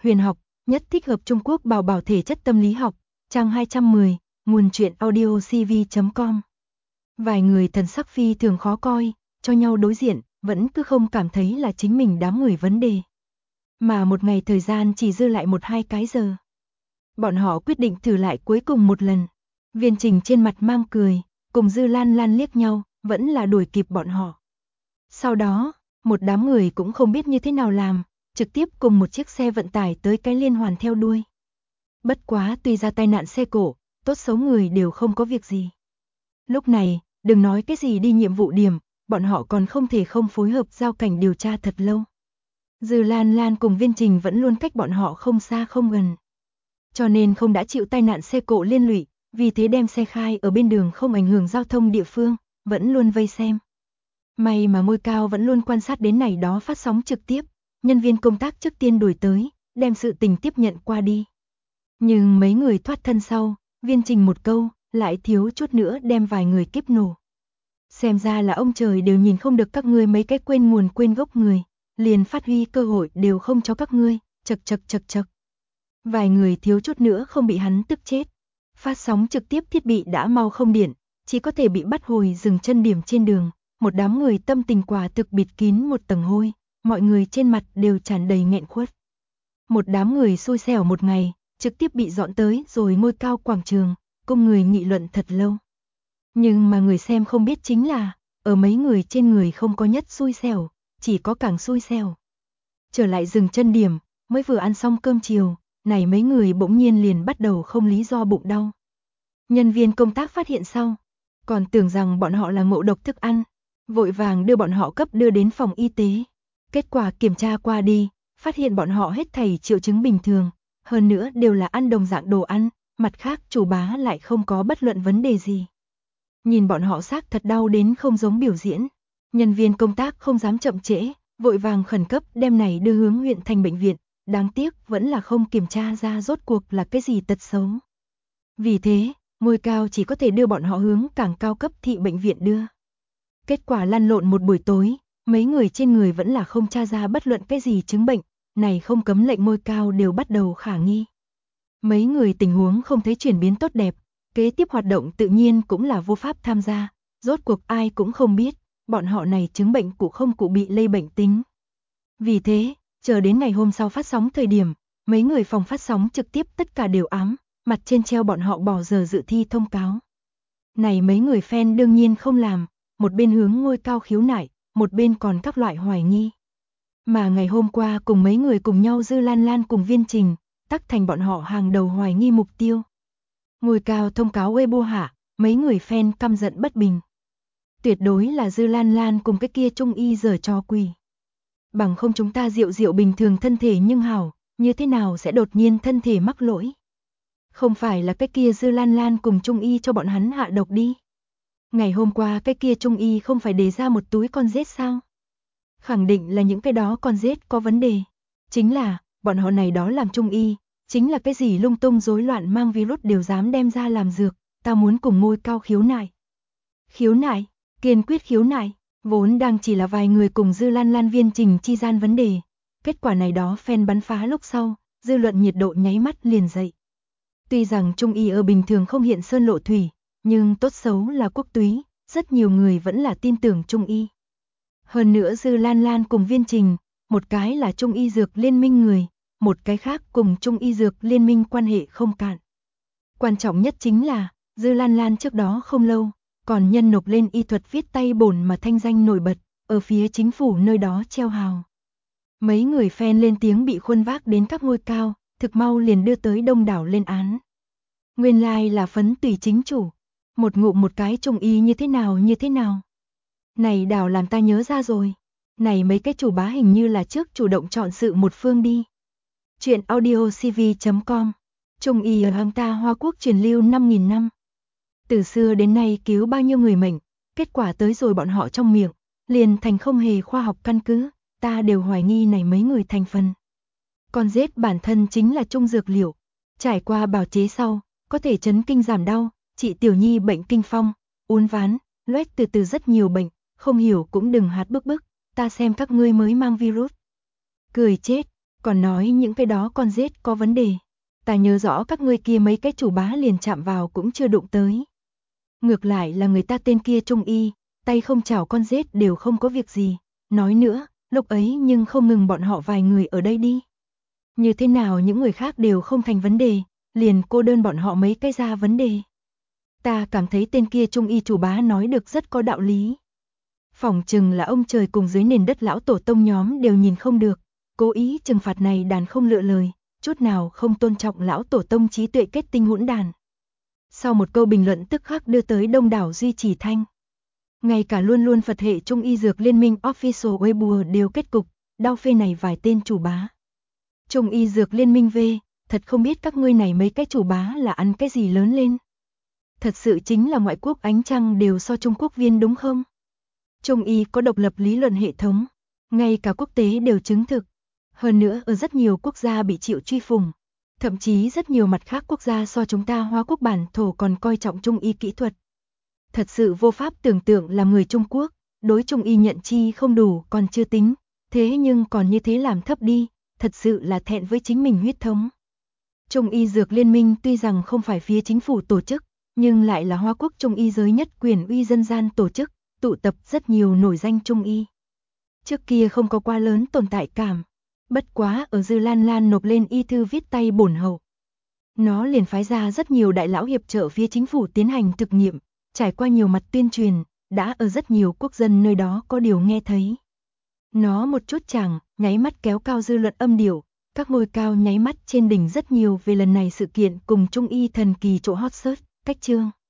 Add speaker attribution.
Speaker 1: huyền học, nhất thích hợp Trung Quốc bảo bảo thể chất tâm lý học, trang 210, nguồn truyện audio cv.com. Vài người thần sắc phi thường khó coi, cho nhau đối diện, vẫn cứ không cảm thấy là chính mình đám người vấn đề. Mà một ngày thời gian chỉ dư lại 1-2 cái giờ. Bọn họ quyết định thử lại cuối cùng một lần. Viên Trình trên mặt mang cười, cùng Dư Lan Lan liếc nhau, vẫn là đuổi kịp bọn họ. Sau đó, một đám người cũng không biết như thế nào làm, trực tiếp cùng một chiếc xe vận tải tới cái liên hoàn theo đuôi. Bất quá tuy ra tai nạn xe cộ, tốt xấu người đều không có việc gì. Lúc này, đừng nói cái gì đi nhiệm vụ điểm, bọn họ còn không thể không phối hợp giao cảnh điều tra thật lâu. Dư Lan Lan cùng Viên Trình vẫn luôn cách bọn họ không xa không gần. Cho nên không đã chịu tai nạn xe cộ liên lụy, vì thế đem xe khai ở bên đường không ảnh hưởng giao thông địa phương, vẫn luôn vây xem. May mà Ngôi Cao vẫn luôn quan sát đến này đó phát sóng trực tiếp, nhân viên công tác trước tiên đuổi tới, đem sự tình tiếp nhận qua đi. Nhưng mấy người thoát thân sau, Viên Trình một câu, lại thiếu chút nữa đem vài người kiếp nổ. Xem ra là ông trời đều nhìn không được các ngươi mấy cái quên nguồn quên gốc người, liền phát huy cơ hội đều không cho các ngươi, chật. Vài người thiếu chút nữa không bị hắn tức chết. Phát sóng trực tiếp thiết bị đã mau không điện, chỉ có thể bị bắt hồi dừng chân điểm trên đường, một đám người tâm tình quả thực bịt kín một tầng hôi, mọi người trên mặt đều tràn đầy nghẹn khuất. Một đám người xui xẻo một ngày, trực tiếp bị dọn tới rồi Ngôi Cao quảng trường, cùng người nghị luận thật lâu. Nhưng mà người xem không biết chính là, ở mấy người trên người không có nhất xui xẻo, chỉ có càng xui xẻo. Trở lại dừng chân điểm, mới vừa ăn xong cơm chiều, này mấy người bỗng nhiên liền bắt đầu không lý do bụng đau. Nhân viên công tác phát hiện sau, còn tưởng rằng bọn họ là ngộ độc thức ăn, vội vàng đưa bọn họ cấp đưa đến phòng y tế. Kết quả kiểm tra qua đi, phát hiện bọn họ hết thảy triệu chứng bình thường, hơn nữa đều là ăn đồng dạng đồ ăn, mặt khác chủ bá lại không có bất luận vấn đề gì. Nhìn bọn họ xác thật đau đến không giống biểu diễn, nhân viên công tác không dám chậm trễ, vội vàng khẩn cấp đem này đưa hướng huyện thành bệnh viện, đáng tiếc vẫn là không kiểm tra ra rốt cuộc là cái gì tật xấu. Vì thế, Ngôi Cao chỉ có thể đưa bọn họ hướng càng cao cấp thị bệnh viện đưa. Kết quả lăn lộn một buổi tối, mấy người trên người vẫn là không tra ra bất luận cái gì chứng bệnh, này không cấm lệnh Ngôi Cao đều bắt đầu khả nghi. Mấy người tình huống không thấy chuyển biến tốt đẹp, kế tiếp hoạt động tự nhiên cũng là vô pháp tham gia, rốt cuộc ai cũng không biết, bọn họ này chứng bệnh cụ không cụ bị lây bệnh tính. Vì thế, chờ đến ngày hôm sau phát sóng thời điểm, mấy người phòng phát sóng trực tiếp tất cả đều ám, mặt trên treo bọn họ bỏ giờ dự thi thông cáo. Này mấy người fan đương nhiên không làm, một bên hướng Ngôi Cao khiếu nại, một bên còn các loại hoài nghi. Mà ngày hôm qua cùng mấy người cùng nhau Dư Lan Lan cùng Viên Trình, tắc thành bọn họ hàng đầu hoài nghi mục tiêu. Ngôi Cao thông cáo Weibo hạ, mấy người fan căm giận bất bình. Tuyệt đối là Dư Lan Lan cùng cái kia Trung Y giở trò quỷ. Bằng không chúng ta diệu bình thường thân thể nhưng hảo, như thế nào sẽ đột nhiên thân thể mắc lỗi. Không phải là cái kia Dư Lan Lan cùng Trung Y cho bọn hắn hạ độc đi. Ngày hôm qua cái kia Trung Y không phải đề ra một túi con rết sao? Khẳng định là những cái đó con rết có vấn đề. Chính là, bọn họ này đó làm Trung Y, chính là cái gì lung tung rối loạn mang virus đều dám đem ra làm dược, ta muốn cùng Ngôi Cao khiếu nại. Khiếu nại, kiên quyết khiếu nại, vốn đang chỉ là vài người cùng Dư Lan Lan Viên Trình chi gian vấn đề. Kết quả này đó fan bắn phá lúc sau, dư luận nhiệt độ nháy mắt liền dậy. Tuy rằng Trung Y ở bình thường không hiện sơn lộ thủy, nhưng tốt xấu là quốc túy, rất nhiều người vẫn là tin tưởng Trung Y. Hơn nữa Dư Lan Lan cùng Viên Trình, một cái là Trung Y Dược Liên minh người, một cái khác cùng Trung Y Dược Liên minh quan hệ không cạn. Quan trọng nhất chính là, Dư Lan Lan trước đó không lâu, còn nhân nộp lên y thuật viết tay bổn mà thanh danh nổi bật, ở phía chính phủ nơi đó treo hào. Mấy người fan lên tiếng bị khuân vác đến các ngôi cao, thực mau liền đưa tới đông đảo lên án. Nguyên lai là phấn tùy chính chủ, một ngụm một cái Trung Y như thế nào. Này đảo làm ta nhớ ra rồi, này mấy cái chủ bá hình như là trước chủ động chọn sự một phương đi. Chuyện audio cv.com. Trung Y ở hang ta Hoa Quốc truyền lưu 5.000 năm. Từ xưa đến nay cứu bao nhiêu người mệnh, kết quả tới rồi bọn họ trong miệng, liền thành không hề khoa học căn cứ, ta đều hoài nghi này mấy người thành phần. Con rết bản thân chính là trung dược liệu, trải qua bào chế sau, có thể chấn kinh giảm đau, trị tiểu nhi bệnh kinh phong, uốn ván, loét từ rất nhiều bệnh, không hiểu cũng đừng hát bức, ta xem các ngươi mới mang virus. Cười chết, Còn nói những cái đó con rết có vấn đề. Ta nhớ rõ các ngươi kia mấy cái chủ bá liền chạm vào cũng chưa đụng tới. Ngược lại là người ta tên kia trung y, tay không chảo con rết đều không có việc gì. Nói nữa, lúc ấy nhưng không ngừng bọn họ vài người ở đây đi. Như thế nào những người khác đều không thành vấn đề, liền cô đơn bọn họ mấy cái ra vấn đề. Ta cảm thấy tên kia trung y chủ bá nói được rất có đạo lý. Phỏng chừng là ông trời cùng dưới nền đất lão tổ tông nhóm đều nhìn không được, cố ý trừng phạt này đàn không lựa lời, chút nào không tôn trọng lão tổ tông trí tuệ kết tinh hỗn đàn. Sau một câu bình luận tức khắc đưa tới đông đảo duy trì thanh. Ngay cả luôn luôn Phật hệ Trung y dược liên minh official Weibo đều kết cục, đau phê này vài tên chủ bá. Trung y dược liên minh V, thật không biết các ngươi này mấy cái chủ bá là ăn cái gì lớn lên. Thật sự chính là ngoại quốc ánh trăng đều so Trung Quốc viên đúng không? Trung y có độc lập lý luận hệ thống, ngay cả quốc tế đều chứng thực. Hơn nữa ở rất nhiều quốc gia bị chịu truy phủng. Thậm chí rất nhiều mặt khác quốc gia so chúng ta Hoa Quốc bản thổ còn coi trọng Trung y kỹ thuật. Thật sự vô pháp tưởng tượng là người Trung Quốc, đối Trung y nhận chi không đủ còn chưa tính, thế nhưng còn như thế làm thấp đi, thật sự là thẹn với chính mình huyết thống. Trung y dược liên minh tuy rằng không phải phía chính phủ tổ chức, nhưng lại là Hoa Quốc Trung y giới nhất quyền uy dân gian tổ chức, tụ tập rất nhiều nổi danh Trung y. Trước kia không có quá lớn tồn tại cảm, bất quá ở Dư Lan Lan nộp lên y thư viết tay bổn hậu. Nó liền phái ra rất nhiều đại lão hiệp trợ phía chính phủ tiến hành thực nghiệm, trải qua nhiều mặt tuyên truyền, đã ở rất nhiều quốc dân nơi đó có điều nghe thấy. Nó một chút chẳng, nháy mắt kéo cao dư luận âm điệu, các ngôi cao nháy mắt trên đỉnh rất nhiều về lần này sự kiện cùng Trung y thần kỳ chỗ hot search, cách chương.